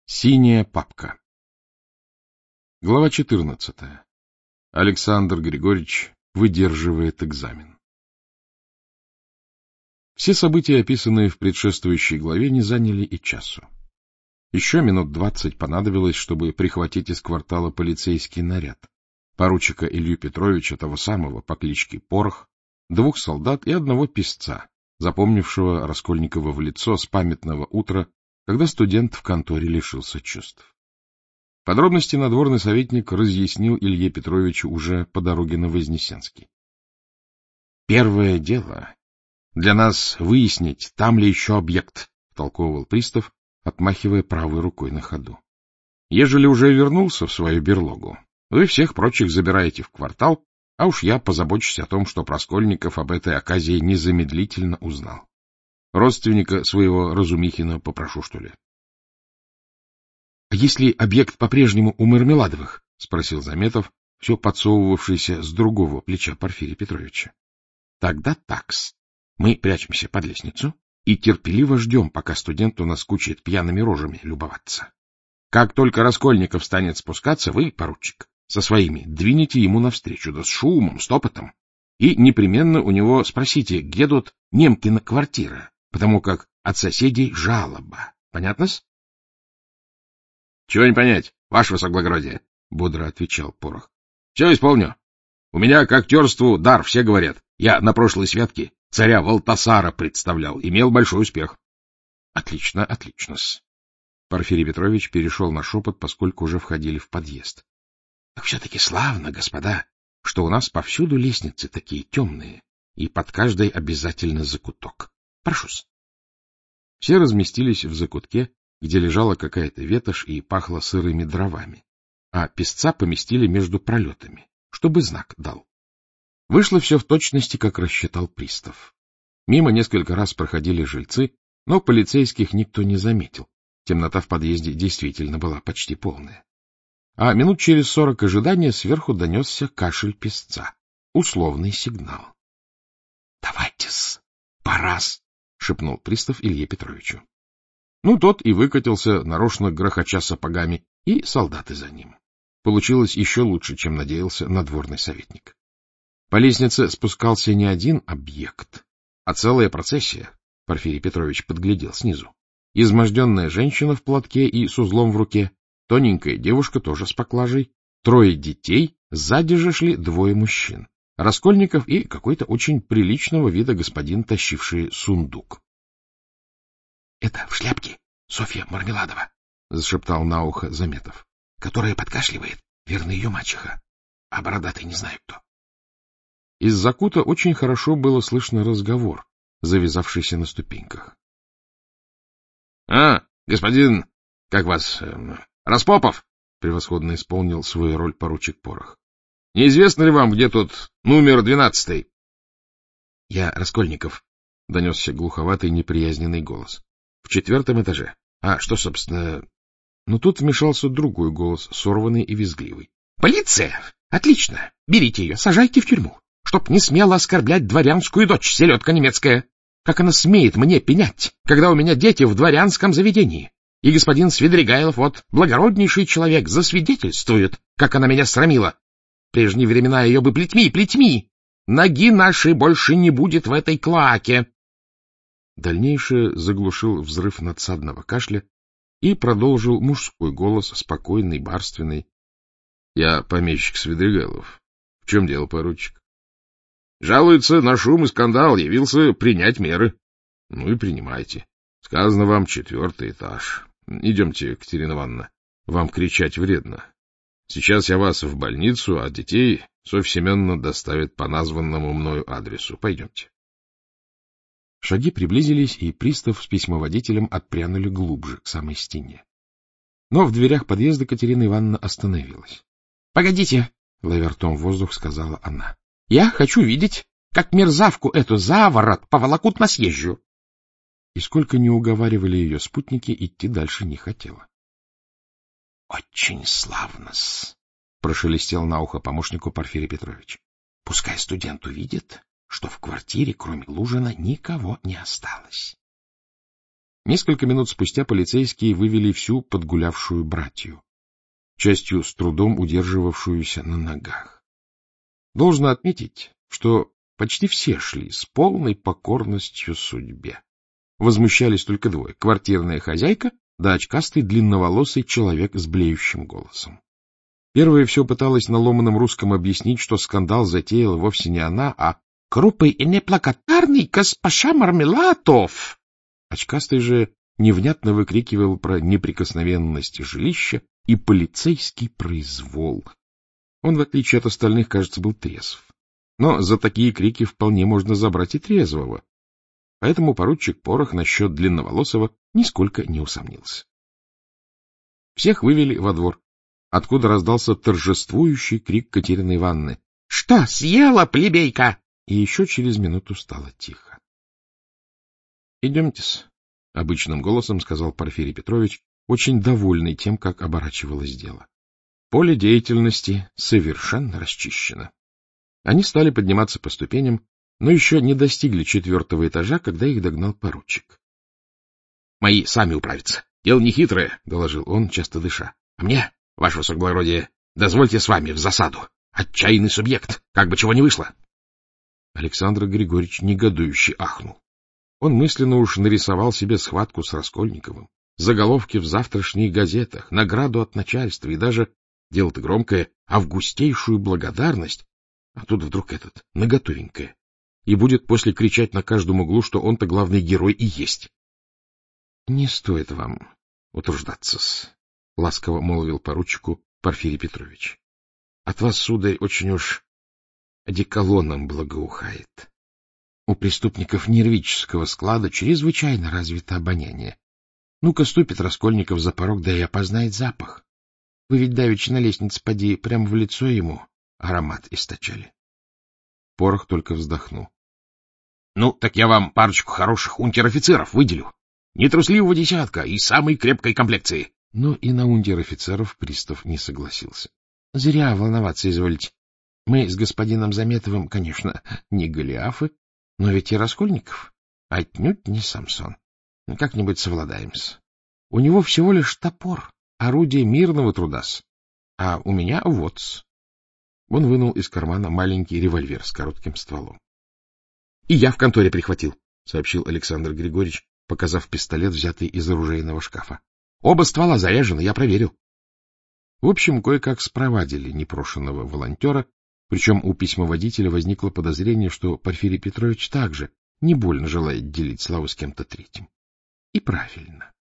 Синяя папка. Глава 14. Александр Григорьевич выдерживает экзамен. Все события, описанные в предшествующей главе, не заняли и часу. Еще минут 20 понадобилось, чтобы прихватить из квартала полицейский наряд, поручика Илью Петровича, того самого по кличке Порох, 2 солдат и 1 писца, запомнившего Раскольникова в лицо с памятного утра, когда студент в конторе лишился чувств. Подробности надворный советник разъяснил Илье Петровичу уже по дороге на Вознесенский. — Первое дело для нас выяснить, там ли еще объект, — втолковывал пристав, отмахивая правой рукой на ходу. — Ежели уже вернулся в свою берлогу, вы всех прочих забираете в квартал, а уж я позабочусь о том, что Раскольников об этой оказии незамедлительно узнал. Родственника своего Разумихина попрошу, что ли. — А если объект по-прежнему у Мармеладовых? — спросил Заметов, все подсовывавшийся с другого плеча Порфирия Петровича. — Тогда такс. Мы прячемся под лестницу и терпеливо ждем, пока студенту наскучит пьяными рожами любоваться. Как только Раскольников станет спускаться, вы, поручик, со своими двинете ему навстречу, да с шумом, с топотом, и непременно у него спросите, где тут Немкина квартира, потому как от соседей жалоба. Понятно-с? — Чего не понять, ваше высокоблагородие, — бодро отвечал Порох. — Все исполню. У меня к актерству дар, все говорят. Я на прошлой святке царя Валтасара представлял, имел большой успех. — Отлично, отлично-с. Порфирий Петрович перешел на шепот, поскольку уже входили в подъезд. — Так все-таки славно, господа, что у нас повсюду лестницы такие темные, и под каждой обязательно закуток. Прошу-с. Все разместились в закутке, где лежала какая-то ветошь и пахло сырыми дровами, а писца поместили между пролетами, чтобы знак дал. Вышло все в точности, как рассчитал пристав. Мимо несколько раз проходили жильцы, но полицейских никто не заметил. Темнота в подъезде действительно была почти полная. А минут через 40 ожидания сверху донесся кашель писца. Условный сигнал. — Давайте-с, пора-с, — шепнул пристав Илье Петровичу. Ну, тот и выкатился, нарочно грохоча сапогами, и солдаты за ним. Получилось еще лучше, чем надеялся надворный советник. По лестнице спускался не один объект, а целая процессия, Порфирий Петрович подглядел снизу. Изможденная женщина в платке и с узлом в руке, тоненькая девушка тоже с поклажей, 3 детей, сзади же шли 2 мужчин. Раскольников и какой-то очень приличного вида господин, тащивший сундук. — Это в шляпке Софья Мармеладова, — зашептал на ухо Заметов, — которая подкашливает, верно, ее мачеха, а бородатый не знаю кто. Из закута очень хорошо было слышно разговор, завязавшийся на ступеньках. — А, господин, как вас, Распопов? — превосходно исполнил свою роль поручик Порох. — Неизвестно ли вам, где тут номер 12? — Я Раскольников, — донесся глуховатый неприязненный голос. — В 4-м этаже. А что, собственно... Но тут вмешался другой голос, сорванный и визгливый. — Полиция! Отлично! Берите ее, сажайте в тюрьму, чтоб не смело оскорблять дворянскую дочь, селедка немецкая. Как она смеет мне пенять, когда у меня дети в дворянском заведении? И господин Свидригайлов, вот, благороднейший человек, засвидетельствует, как она меня срамила. В прежние времена ее бы плетьми! Ноги нашей больше не будет в этой клоаке. Дальнейшее заглушил взрыв надсадного кашля и продолжил мужской голос, спокойный, барственный. — Я помещик Свидригайлов. В чем дело, поручик? — Жалуется на шум и скандал, явился принять меры. — Ну и принимайте. Сказано вам 4-й этаж. Идемте, Катерина Ивановна, вам кричать вредно. Сейчас я вас в больницу, а детей Софья Семеновна доставит по названному мною адресу. Пойдемте. Шаги приблизились, и пристав с письмоводителем отпрянули глубже, к самой стене. Но в дверях подъезда Катерина Ивановна остановилась. — Погодите, — ловя ртом воздух, сказала она. — Я хочу видеть, как мерзавку эту за ворот поволокут на съезжу. И сколько ни уговаривали ее спутники, идти дальше не хотела. — Очень славно-с, — прошелестел на ухо помощнику Порфирий Петрович. — Пускай студент увидит, что в квартире, кроме Лужина, никого не осталось. Несколько минут спустя полицейские вывели всю подгулявшую братью, частью с трудом удерживавшуюся на ногах. Должно отметить, что почти все шли с полной покорностью судьбе. Возмущались только двое — квартирная хозяйка да очкастый длинноволосый человек с блеющим голосом. Первая все пыталась на ломаном русском объяснить, что скандал затеяла вовсе не она, а «крупый и неплакатарный госпожа Мармелатов». Очкастый же невнятно выкрикивал про неприкосновенность жилища и полицейский произвол. Он, в отличие от остальных, кажется, был трезв. Но за такие крики вполне можно забрать и трезвого. Поэтому поручик Порох насчет длинноволосого нисколько не усомнился. Всех вывели во двор, откуда раздался торжествующий крик Катерины Ивановны: — Что, съела, плебейка? И еще через минуту стало тихо. — Идемте-с, — обычным голосом сказал Порфирий Петрович, очень довольный тем, как оборачивалось дело. Поле деятельности совершенно расчищено. Они стали подниматься по ступеням, но еще не достигли 4-го этажа, когда их догнал поручик. — Мои сами управятся. Дело нехитрое, — доложил он, часто дыша. — А мне, ваше высокоблагородие, дозвольте с вами в засаду. Отчаянный субъект, как бы чего не вышло. Александр Григорьевич негодующе ахнул. Он мысленно уж нарисовал себе схватку с Раскольниковым, заголовки в завтрашних газетах, награду от начальства и даже, дело-то громкое, августейшую благодарность, а тут вдруг этот, наготовенькое, и будет после кричать на каждом углу, что он-то главный герой и есть. — Не стоит вам утруждаться-с, — ласково молвил поручику Порфирий Петрович. — От вас, сударь, очень уж одеколоном благоухает. У преступников нервического склада чрезвычайно развито обоняние. Ну-ка ступит Раскольников за порог, да и опознает запах. Вы ведь давеча на лестнице, поди, прямо в лицо ему аромат источали. Порох только вздохнул. — Ну, так я вам парочку хороших унтер-офицеров выделю. Нетрусливого десятка и самой крепкой комплекции. Но и на унтер-офицеров пристав не согласился. — Зря волноваться изволите. Мы с господином Заметовым, конечно, не Голиафы, но ведь и Раскольников отнюдь не Самсон. Как-нибудь совладаем-с. У него всего лишь топор, орудие мирного труда-с. А у меня вот-с. Он вынул из кармана маленький револьвер с коротким стволом. — И я в конторе прихватил, — сообщил Александр Григорьевич, показав пистолет, взятый из оружейного шкафа. — Оба ствола заряжены, я проверил. В общем, кое-как спровадили непрошенного волонтера, причем у письмоводителя возникло подозрение, что Порфирий Петрович также не больно желает делить славу с кем-то третьим. И правильно.